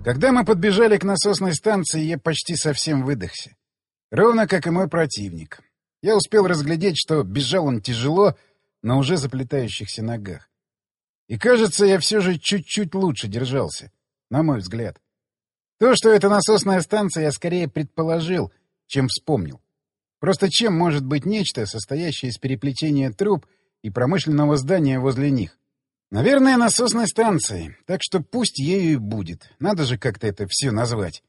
Когда мы подбежали к насосной станции, я почти совсем выдохся. Ровно как и мой противник. Я успел разглядеть, что бежал он тяжело, на уже заплетающихся ногах. И, кажется, я все же чуть-чуть лучше держался, на мой взгляд. То, что это насосная станция, я скорее предположил, чем вспомнил. Просто чем может быть нечто, состоящее из переплетения труб и промышленного здания возле них? Наверное, насосной станцией, так что пусть ею и будет. Надо же как-то это все назвать.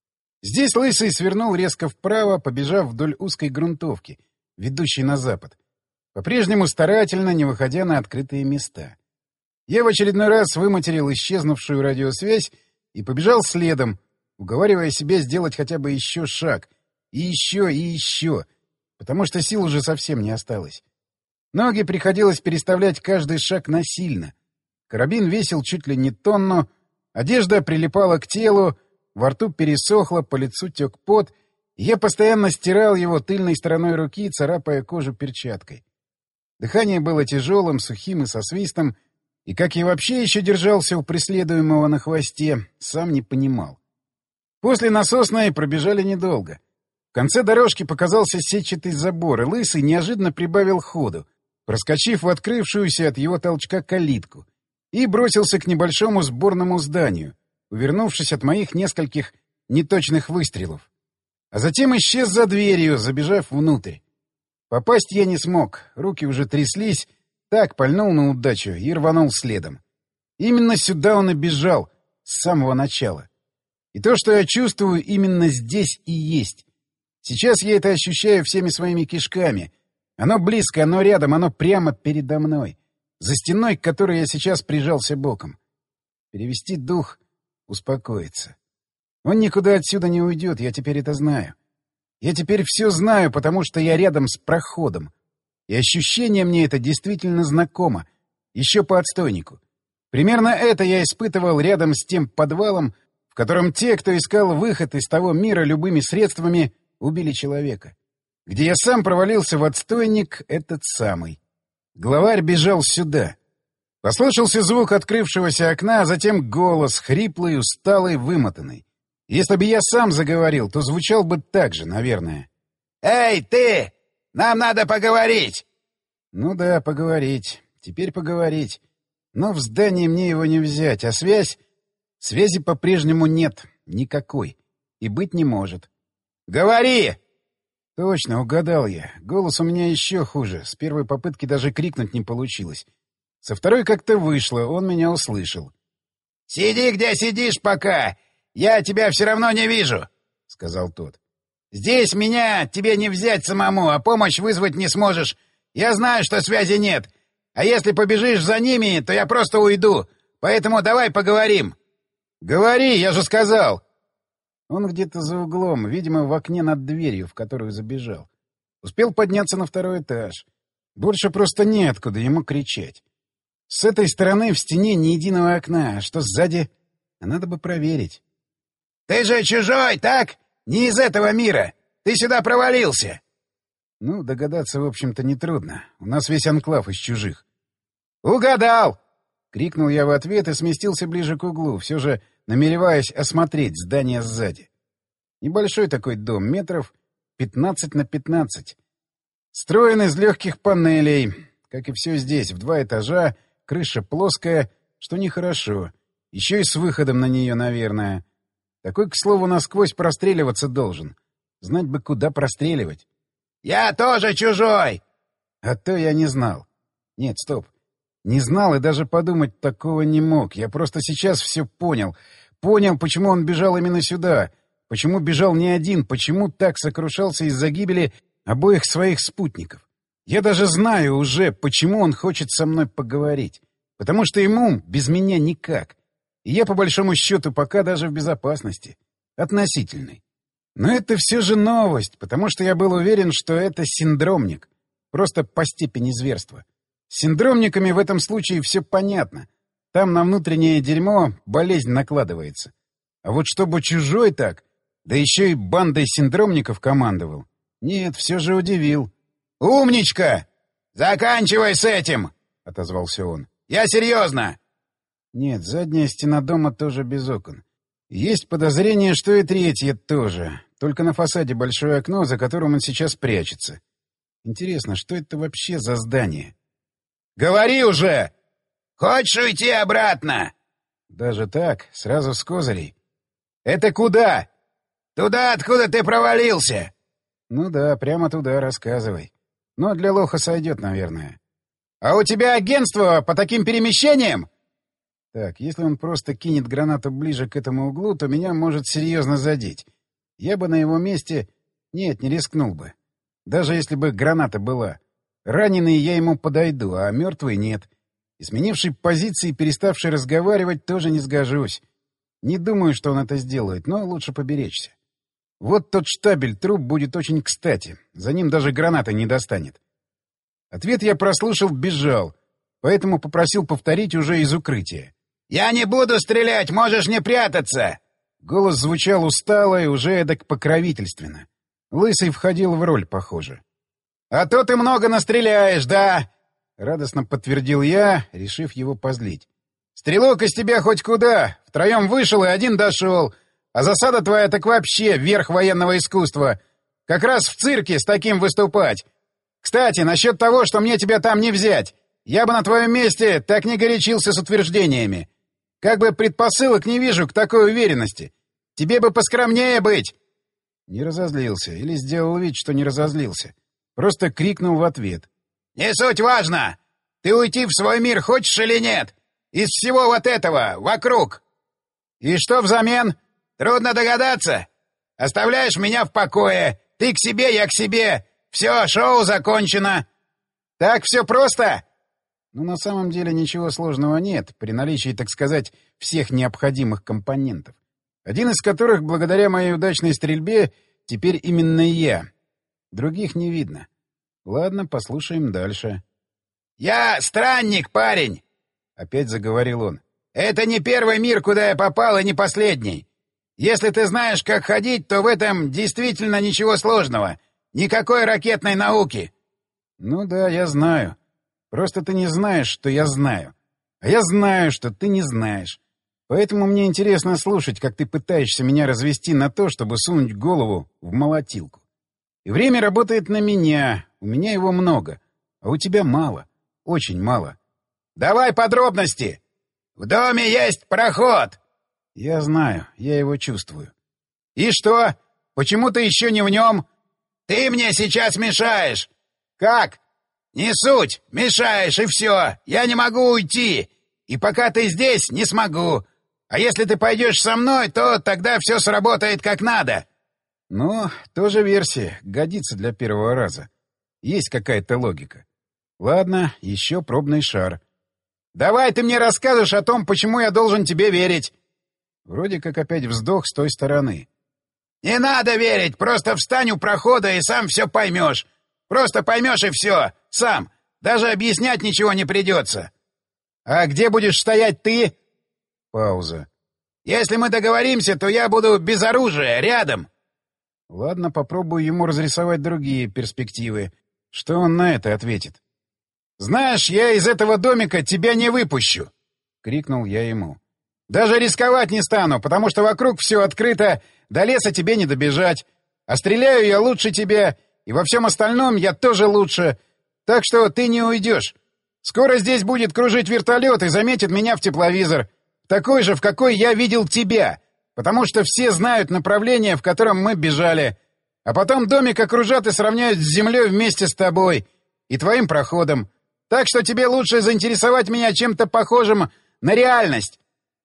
Здесь Лысый свернул резко вправо, побежав вдоль узкой грунтовки, ведущей на запад, по-прежнему старательно, не выходя на открытые места. Я в очередной раз выматерил исчезнувшую радиосвязь и побежал следом, уговаривая себя сделать хотя бы еще шаг. И еще, потому что сил уже совсем не осталось. Ноги приходилось переставлять каждый шаг насильно. Карабин весил чуть ли не тонну, одежда прилипала к телу, во рту пересохло, по лицу тек пот, и я постоянно стирал его тыльной стороной руки, царапая кожу перчаткой. Дыхание было тяжелым, сухим и со свистом, и как я вообще еще держался у преследуемого на хвосте, сам не понимал. После насосной пробежали недолго. В конце дорожки показался сетчатый забор, и Лысый неожиданно прибавил ходу, проскочив в открывшуюся от его толчка калитку, и бросился к небольшому сборному зданию, увернувшись от моих нескольких неточных выстрелов. А затем исчез за дверью, забежав внутрь. Попасть я не смог, руки уже тряслись, так пальнул на удачу и рванул следом. Именно сюда он и бежал, с самого начала. И то, что я чувствую, именно здесь и есть. Сейчас я это ощущаю всеми своими кишками. Оно близко, оно рядом, оно прямо передо мной, за стеной, к которой я сейчас прижался боком. Перевести дух, успокоиться. Он никуда отсюда не уйдет, я теперь это знаю. Я теперь все знаю, потому что я рядом с проходом. И ощущение мне это действительно знакомо, еще по отстойнику. Примерно это я испытывал рядом с тем подвалом, в котором те, кто искал выход из того мира любыми средствами, убили человека. Где я сам провалился в отстойник, этот самый. Главарь бежал сюда. Послышался звук открывшегося окна, а затем голос, хриплый, усталый, вымотанный. Если бы я сам заговорил, то звучал бы так же, наверное. «Эй, ты! Нам надо поговорить!» Ну да, поговорить. Теперь поговорить. Но в здании мне его не взять, а связь... Связи по-прежнему нет. Никакой. И быть не может. «Говори!» Точно, угадал я. Голос у меня еще хуже. С первой попытки даже крикнуть не получилось. Со второй как-то вышло, он меня услышал. «Сиди, где сидишь пока! Я тебя все равно не вижу!» — сказал тот. «Здесь меня тебе не взять самому, а помощь вызвать не сможешь. Я знаю, что связи нет. А если побежишь за ними, то я просто уйду. Поэтому давай поговорим». «Говори, я же сказал!» Он где-то за углом, видимо, в окне над дверью, в которую забежал. Успел подняться на второй этаж. Больше просто неоткуда ему кричать. С этой стороны в стене ни единого окна, а что сзади? А надо бы проверить. «Ты же чужой, так? Не из этого мира. Ты сюда провалился!» Ну, догадаться, в общем-то, нетрудно. У нас весь анклав из чужих. «Угадал!» — крикнул я в ответ и сместился ближе к углу, все же намереваясь осмотреть здание сзади. Небольшой такой дом, метров 15 на 15. Строен из легких панелей, как и все здесь, в 2 этажа, крыша плоская, что нехорошо. Еще и с выходом на нее, наверное. Такой, к слову, насквозь простреливаться должен. Знать бы, куда простреливать. «Я тоже чужой!» А то я не знал. Нет, стоп. Не знал и даже подумать такого не мог. Я просто сейчас все понял. Понял, почему он бежал именно сюда. Почему бежал не один. Почему так сокрушался из-за гибели обоих своих спутников. Я даже знаю уже, почему он хочет со мной поговорить. Потому что ему без меня никак. И я, по большому счету, пока даже в безопасности. Относительной. Но это все же новость, потому что я был уверен, что это синдромник. Просто по степени зверства. С синдромниками в этом случае все понятно. Там на внутреннее дерьмо болезнь накладывается. А вот чтобы чужой так, да еще и бандой синдромников командовал. Нет, все же удивил. «Умничка! Заканчивай с этим!» — отозвался он. «Я серьезно!» Нет, задняя стена дома тоже без окон. Есть подозрение, что и третье тоже. Только на фасаде большое окно, за которым он сейчас прячется. Интересно, что это вообще за здание? «Говори уже! Хочешь уйти обратно?» Даже так? Сразу с козырей? «Это куда?» «Туда, откуда ты провалился!» Ну да, прямо туда, рассказывай. Но для лоха сойдет, наверное. «А у тебя агентство по таким перемещениям?» Так, если он просто кинет гранату ближе к этому углу, то меня может серьезно задеть. Я бы на его месте... Нет, не рискнул бы. Даже если бы граната была. Раненый я ему подойду, а мертвый нет. И сменивший позиции, переставший разговаривать, тоже не сгожусь. Не думаю, что он это сделает, но лучше поберечься. Вот тот штабель труб будет очень кстати. За ним даже граната не достанет. Ответ я прослушал, бежал, поэтому попросил повторить уже из укрытия. «Я не буду стрелять, можешь не прятаться!» Голос звучал устало и уже эдак покровительственно. Лысый входил в роль, похоже. «А то ты много настреляешь, да?» — радостно подтвердил я, решив его позлить. «Стрелок из тебя хоть куда! Втроем вышел и один дошел. А засада твоя так вообще верх военного искусства. Как раз в цирке с таким выступать. Кстати, насчет того, что мне тебя там не взять. Я бы на твоем месте так не горячился с утверждениями. Как бы предпосылок не вижу к такой уверенности. Тебе бы поскромнее быть!» Не разозлился или сделал вид, что не разозлился. Просто крикнул в ответ. «Не суть важно! Ты уйти в свой мир хочешь или нет? Из всего вот этого, вокруг!» «И что взамен?» «Трудно догадаться. Оставляешь меня в покое. Ты к себе, я к себе. Все, шоу закончено. Так все просто?» Ну, на самом деле ничего сложного нет, при наличии, так сказать, всех необходимых компонентов. Один из которых, благодаря моей удачной стрельбе, теперь именно я. Других не видно. Ладно, послушаем дальше. «Я странник, парень!» — опять заговорил он. «Это не первый мир, куда я попал, и не последний. Если ты знаешь, как ходить, то в этом действительно ничего сложного. Никакой ракетной науки». «Ну да, я знаю. Просто ты не знаешь, что я знаю. А я знаю, что ты не знаешь. Поэтому мне интересно слушать, как ты пытаешься меня развести на то, чтобы сунуть голову в молотилку. И время работает на меня, у меня его много, а у тебя мало, очень мало». «Давай подробности! В доме есть проход!» «Я знаю, я его чувствую». «И что? Почему ты еще не в нем?» «Ты мне сейчас мешаешь!» «Как?» «Не суть! Мешаешь, и все! Я не могу уйти! И пока ты здесь, не смогу! А если ты пойдешь со мной, то тогда все сработает как надо!» «Ну, тоже версия, годится для первого раза. Есть какая-то логика. Ладно, еще пробный шар». «Давай ты мне расскажешь о том, почему я должен тебе верить!» Вроде как опять вздох с той стороны. «Не надо верить! Просто встань у прохода и сам все поймешь! Просто поймешь и все! Сам! Даже объяснять ничего не придется!» «А где будешь стоять ты?» Пауза. «Если мы договоримся, то я буду без оружия, рядом!» Ладно, попробую ему разрисовать другие перспективы. Что он на это ответит? «Знаешь, я из этого домика тебя не выпущу!» — крикнул я ему. «Даже рисковать не стану, потому что вокруг все открыто, до леса тебе не добежать. А стреляю я лучше тебя, и во всем остальном я тоже лучше. Так что ты не уйдешь. Скоро здесь будет кружить вертолет и заметит меня в тепловизор. Такой же, в какой я видел тебя, потому что все знают направление, в котором мы бежали. А потом домик окружат и сравняют с землей вместе с тобой и твоим проходом. Так что тебе лучше заинтересовать меня чем-то похожим на реальность».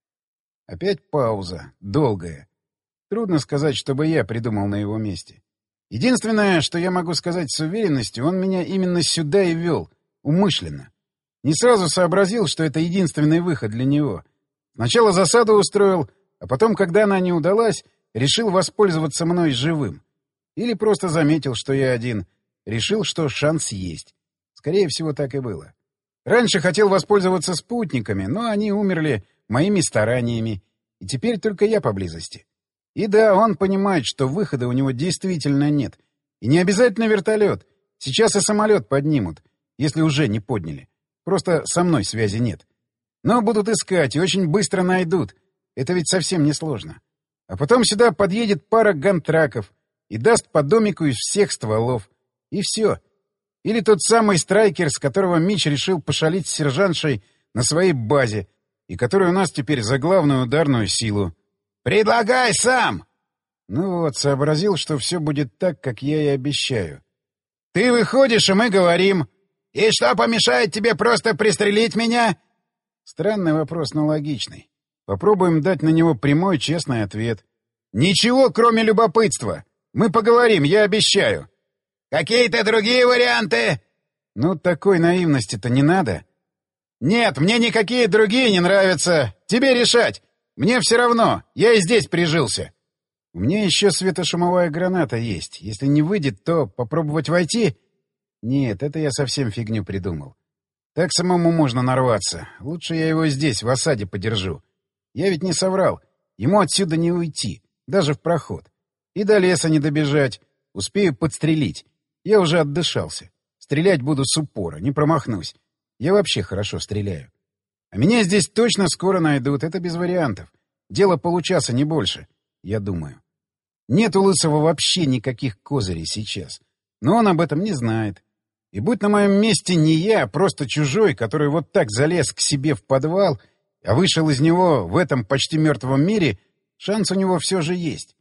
Опять пауза. Долгая. Трудно сказать, чтобы я придумал на его месте. Единственное, что я могу сказать с уверенностью, он меня именно сюда и вел. Умышленно. Не сразу сообразил, что это единственный выход для него. Сначала засаду устроил, а потом, когда она не удалась, решил воспользоваться мной живым. Или просто заметил, что я один. Решил, что шанс есть. Скорее всего, так и было. Раньше хотел воспользоваться спутниками, но они умерли моими стараниями, и теперь только я поблизости. И да, он понимает, что выхода у него действительно нет. И не обязательно вертолет. Сейчас и самолет поднимут, если уже не подняли. Просто со мной связи нет. Но будут искать и очень быстро найдут. Это ведь совсем не сложно. А потом сюда подъедет пара гантраков и даст по домику из всех стволов. И все. Или тот самый страйкер, с которого Мич решил пошалить с сержантшей на своей базе, и который у нас теперь за главную ударную силу. «Предлагай сам!» Ну вот, сообразил, что все будет так, как я и обещаю. «Ты выходишь, и мы говорим...» «И что помешает тебе просто пристрелить меня?» Странный вопрос, но логичный. Попробуем дать на него прямой, честный ответ. «Ничего, кроме любопытства. Мы поговорим, я обещаю». «Какие-то другие варианты?» Ну, такой наивности-то не надо. «Нет, мне никакие другие не нравятся. Тебе решать. Мне все равно. Я и здесь прижился. У меня еще светошумовая граната есть. Если не выйдет, то попробовать войти? Нет, это я совсем фигню придумал. Так самому можно нарваться. Лучше я его здесь, в осаде, подержу. Я ведь не соврал. Ему отсюда не уйти. Даже в проход. И до леса не добежать. Успею подстрелить. Я уже отдышался. Стрелять буду с упора, не промахнусь. Я вообще хорошо стреляю. А меня здесь точно скоро найдут, это без вариантов. Дело получаса, не больше, я думаю. Нет у Лысого вообще никаких козырей сейчас. Но он об этом не знает. И будь на моем месте не я, а просто чужой, который вот так залез к себе в подвал, а вышел из него в этом почти мертвом мире, шанс у него все же есть.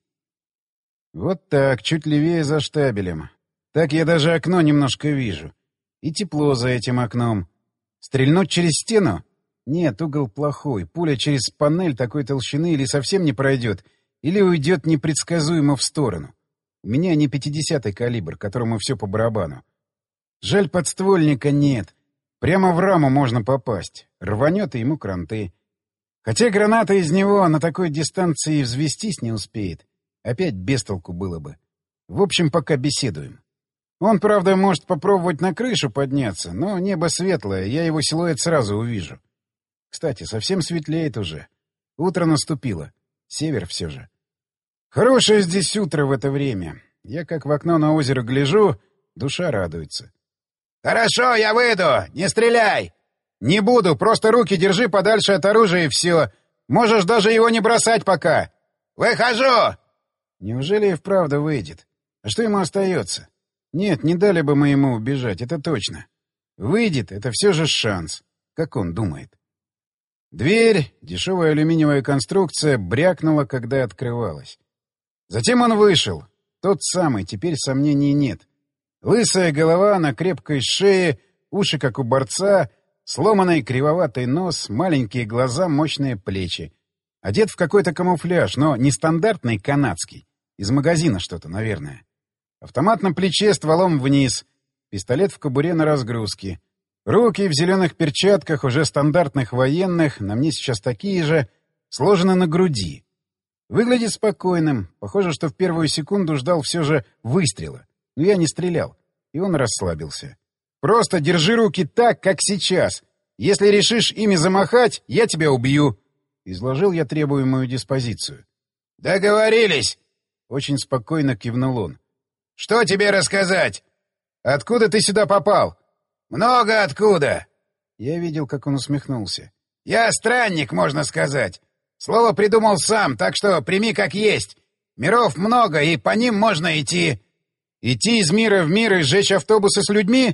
Вот так, чуть левее за штабелем. Так я даже окно немножко вижу. И тепло за этим окном. Стрельнуть через стену? Нет, угол плохой. Пуля через панель такой толщины или совсем не пройдет, или уйдет непредсказуемо в сторону. У меня не 50-й калибр, которому все по барабану. Жаль, подствольника нет. Прямо в раму можно попасть. Рванет и ему кранты. Хотя граната из него на такой дистанции взвестись не успеет. Опять без толку было бы. В общем, пока беседуем. Он, правда, может попробовать на крышу подняться, но небо светлое, я его силуэт сразу увижу. Кстати, совсем светлеет уже. Утро наступило. Север все же. Хорошее здесь утро в это время. Я как в окно на озеро гляжу, душа радуется. «Хорошо, я выйду! Не стреляй!» «Не буду, просто руки держи подальше от оружия и все. Можешь даже его не бросать пока». «Выхожу!» Неужели и вправду выйдет? А что ему остается? Нет, не дали бы мы ему убежать, это точно. Выйдет — это все же шанс, как он думает. Дверь, дешевая алюминиевая конструкция, брякнула, когда открывалась. Затем он вышел. Тот самый, теперь сомнений нет. Лысая голова на крепкой шее, уши, как у борца, сломанный кривоватый нос, маленькие глаза, мощные плечи. Одет в какой-то камуфляж, но не стандартный канадский. Из магазина что-то, наверное. Автомат на плече стволом вниз. Пистолет в кобуре на разгрузке. Руки в зеленых перчатках, уже стандартных военных, на мне сейчас такие же, сложены на груди. Выглядит спокойным. Похоже, что в первую секунду ждал все же выстрела. Но я не стрелял. И он расслабился. «Просто держи руки так, как сейчас. Если решишь ими замахать, я тебя убью». Изложил я требуемую диспозицию. «Договорились!» — очень спокойно кивнул он. «Что тебе рассказать?» «Откуда ты сюда попал?» «Много откуда!» Я видел, как он усмехнулся. «Я странник, можно сказать. Слово придумал сам, так что прими как есть. Миров много, и по ним можно идти». «Идти из мира в мир и сжечь автобусы с людьми?»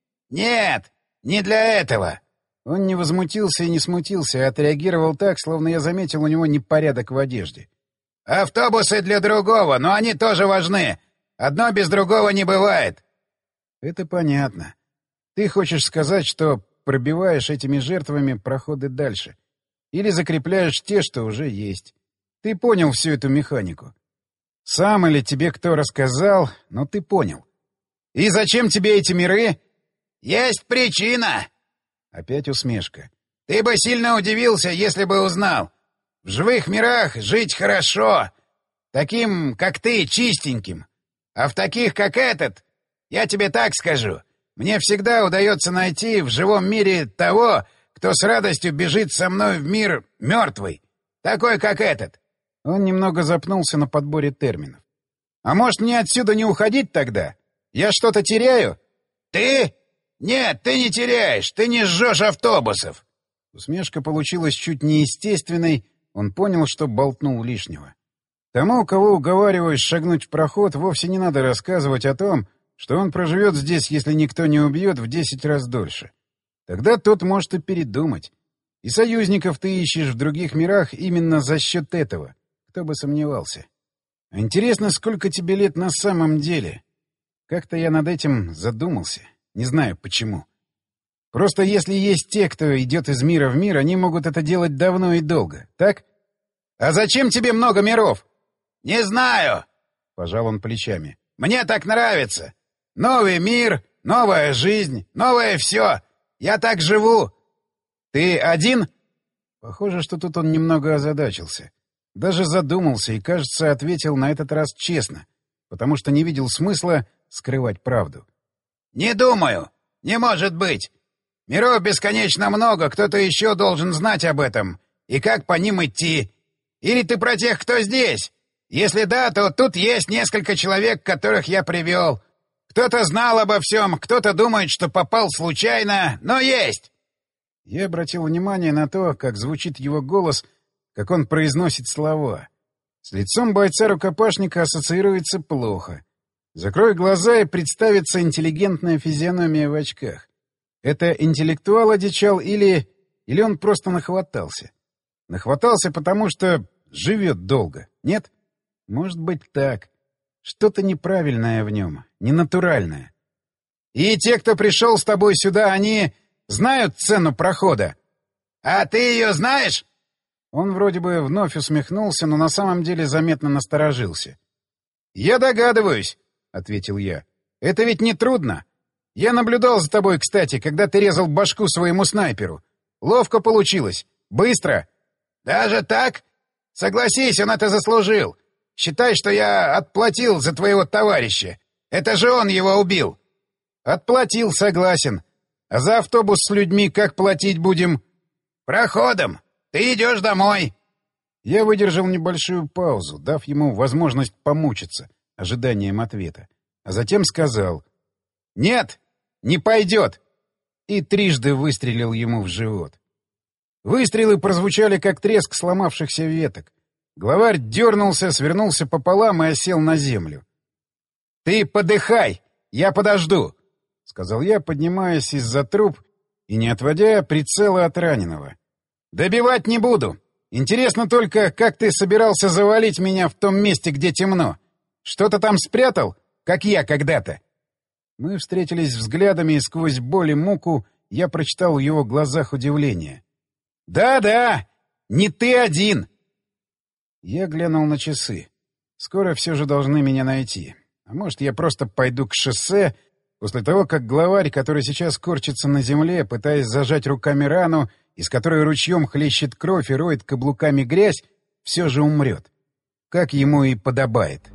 «Нет, не для этого». Он не возмутился и не смутился, а отреагировал так, словно я заметил у него непорядок в одежде. «Автобусы для другого, но они тоже важны. Одно без другого не бывает». «Это понятно. Ты хочешь сказать, что пробиваешь этими жертвами проходы дальше. Или закрепляешь те, что уже есть. Ты понял всю эту механику. Сам или тебе кто рассказал, но ты понял. И зачем тебе эти миры?» «Есть причина!» Опять усмешка. «Ты бы сильно удивился, если бы узнал. В живых мирах жить хорошо. Таким, как ты, чистеньким. А в таких, как этот, я тебе так скажу, мне всегда удается найти в живом мире того, кто с радостью бежит со мной в мир мертвый. Такой, как этот». Он немного запнулся на подборе терминов. «А может, мне отсюда не уходить тогда? Я что-то теряю?» «Ты? Нет, ты не теряешь, ты не жжешь автобусов». Усмешка получилась чуть неестественной, он понял, что болтнул лишнего. Тому, у кого уговариваешь шагнуть в проход, вовсе не надо рассказывать о том, что он проживет здесь, если никто не убьет, в 10 раз дольше. Тогда тот может и передумать. И союзников ты ищешь в других мирах именно за счет этого. Кто бы сомневался. А интересно, сколько тебе лет на самом деле? Как-то я над этим задумался. Не знаю, почему. Просто если есть те, кто идет из мира в мир, они могут это делать давно и долго, так? А зачем тебе много миров? Не знаю, — пожал он плечами. Мне так нравится. Новый мир, новая жизнь, новое все. Я так живу. Ты один? Похоже, что тут он немного озадачился. Даже задумался и, кажется, ответил на этот раз честно, потому что не видел смысла скрывать правду. Не думаю. Не может быть. Миров бесконечно много, кто-то еще должен знать об этом. И как по ним идти? Или ты про тех, кто здесь? Если да, то тут есть несколько человек, которых я привел. Кто-то знал обо всем, кто-то думает, что попал случайно, но есть. Я обратил внимание на то, как звучит его голос, как он произносит слова. С лицом бойца-рукопашника ассоциируется плохо. Закрой глаза, и представится интеллигентная физиономия в очках. Это интеллектуал одичал или он просто нахватался? Нахватался, потому что живет долго, нет? Может быть так. Что-то неправильное в нем, ненатуральное. И те, кто пришел с тобой сюда, они знают цену прохода? А ты ее знаешь? Он вроде бы вновь усмехнулся, но на самом деле заметно насторожился. «Я догадываюсь», — ответил я. «Это ведь не трудно. Я наблюдал за тобой, кстати, когда ты резал башку своему снайперу. Ловко получилось. Быстро. Даже так? Согласись, он это заслужил. Считай, что я отплатил за твоего товарища. Это же он его убил». «Отплатил, согласен. А за автобус с людьми как платить будем?» «Проходом. Ты идешь домой». Я выдержал небольшую паузу, дав ему возможность помучиться ожиданием ответа. А затем сказал: «Нет, не пойдет!» И трижды выстрелил ему в живот. Выстрелы прозвучали, как треск сломавшихся веток. Главарь дернулся, свернулся пополам и осел на землю. «Ты подыхай! Я подожду!» — сказал я, поднимаясь из-за труп и не отводя прицела от раненого. «Добивать не буду. Интересно только, как ты собирался завалить меня в том месте, где темно. Что-то там спрятал, как я когда-то?» Мы встретились взглядами, и сквозь боль и муку я прочитал в его глазах удивление. «Да-да, не ты один!» Я глянул на часы. Скоро все же должны меня найти. А может, я просто пойду к шоссе, после того, как главарь, который сейчас корчится на земле, пытаясь зажать руками рану, из которой ручьем хлещет кровь и роет каблуками грязь, все же умрет. Как ему и подобает.